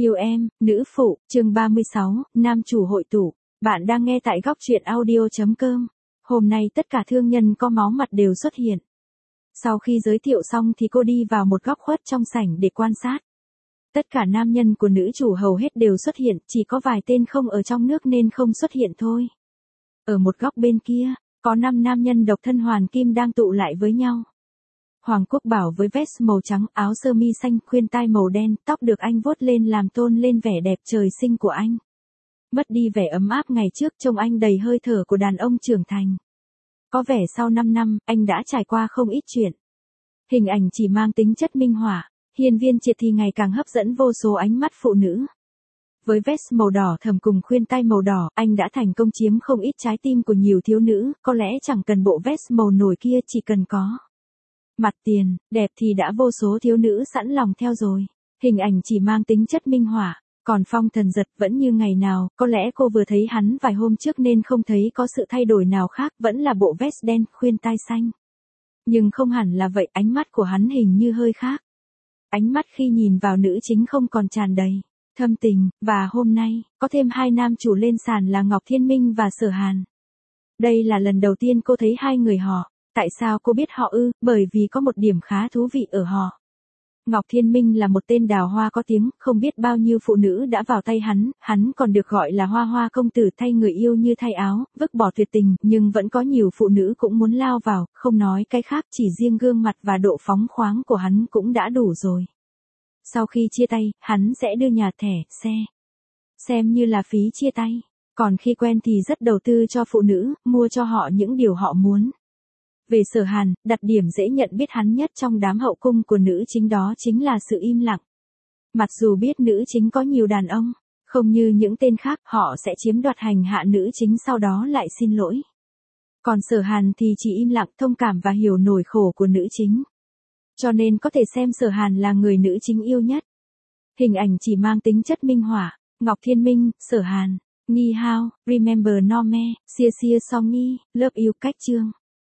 Yêu em, nữ phụ, chương 36, nam chủ hội tụ. Bạn đang nghe tại góc truyện audio.com. Hôm nay tất cả thương nhân có máu mặt đều xuất hiện. Sau khi giới thiệu xong thì cô đi vào một góc khuất trong sảnh để quan sát. Tất cả nam nhân của nữ chủ hầu hết đều xuất hiện, chỉ có vài tên không ở trong nước nên không xuất hiện thôi. Ở một góc bên kia, có 5 nam nhân độc thân hoàn kim đang tụ lại với nhau. Hoàng Quốc Bảo với vest màu trắng, áo sơ mi xanh, khuyên tai màu đen, tóc được anh vuốt lên làm tôn lên vẻ đẹp trời sinh của anh. Mất đi vẻ ấm áp ngày trước, trông anh đầy hơi thở của đàn ông trưởng thành. Có vẻ sau 5 năm, anh đã trải qua không ít chuyện. Hình ảnh chỉ mang tính chất minh họa, hiên viên triệt thì ngày càng hấp dẫn vô số ánh mắt phụ nữ. Với vest màu đỏ thầm cùng khuyên tai màu đỏ, anh đã thành công chiếm không ít trái tim của nhiều thiếu nữ, có lẽ chẳng cần bộ vest màu nổi kia, chỉ cần có mặt tiền, đẹp thì đã vô số thiếu nữ sẵn lòng theo rồi. Hình ảnh chỉ mang tính chất minh họa, còn Phong Thần Giật vẫn như ngày nào, có lẽ cô vừa thấy hắn vài hôm trước nên không thấy có sự thay đổi nào khác, vẫn là bộ vest đen, khuyên tai xanh. Nhưng không hẳn là vậy, ánh mắt của hắn hình như hơi khác. Ánh mắt khi nhìn vào nữ chính không còn tràn đầy thâm tình, và hôm nay, có thêm 2 nam chủ lên sàn là Ngọc Thiên Minh và Sở Hàn. Đây là lần đầu tiên cô thấy 2 người họ. Tại sao cô biết họ ư? Bởi vì có một điểm khá thú vị ở họ. Ngọc Thiên Minh là một tên đào hoa có tiếng, không biết bao nhiêu phụ nữ đã vào tay hắn còn được gọi là hoa hoa công tử, thay người yêu như thay áo, vứt bỏ tuyệt tình, nhưng vẫn có nhiều phụ nữ cũng muốn lao vào, không nói cái khác, chỉ riêng gương mặt và độ phóng khoáng của hắn cũng đã đủ rồi. Sau khi chia tay, hắn sẽ đưa nhà thẻ, xe, xem như là phí chia tay. Còn khi quen thì rất đầu tư cho phụ nữ, mua cho họ những điều họ muốn. Về Sở Hàn, đặc điểm dễ nhận biết hắn nhất trong đám hậu cung của nữ chính đó chính là sự im lặng. Mặc dù biết nữ chính có nhiều đàn ông, không như những tên khác, họ sẽ chiếm đoạt hành hạ nữ chính sau đó lại xin lỗi. Còn Sở Hàn thì chỉ im lặng, thông cảm và hiểu nỗi khổ của nữ chính. Cho nên có thể xem Sở Hàn là người nữ chính yêu nhất. Hình ảnh chỉ mang tính chất minh họa, Ngọc Thiên Minh, Sở Hàn, Ni Hao, Remember No Me, Xia Xia Song Nhi, Love You cách chương.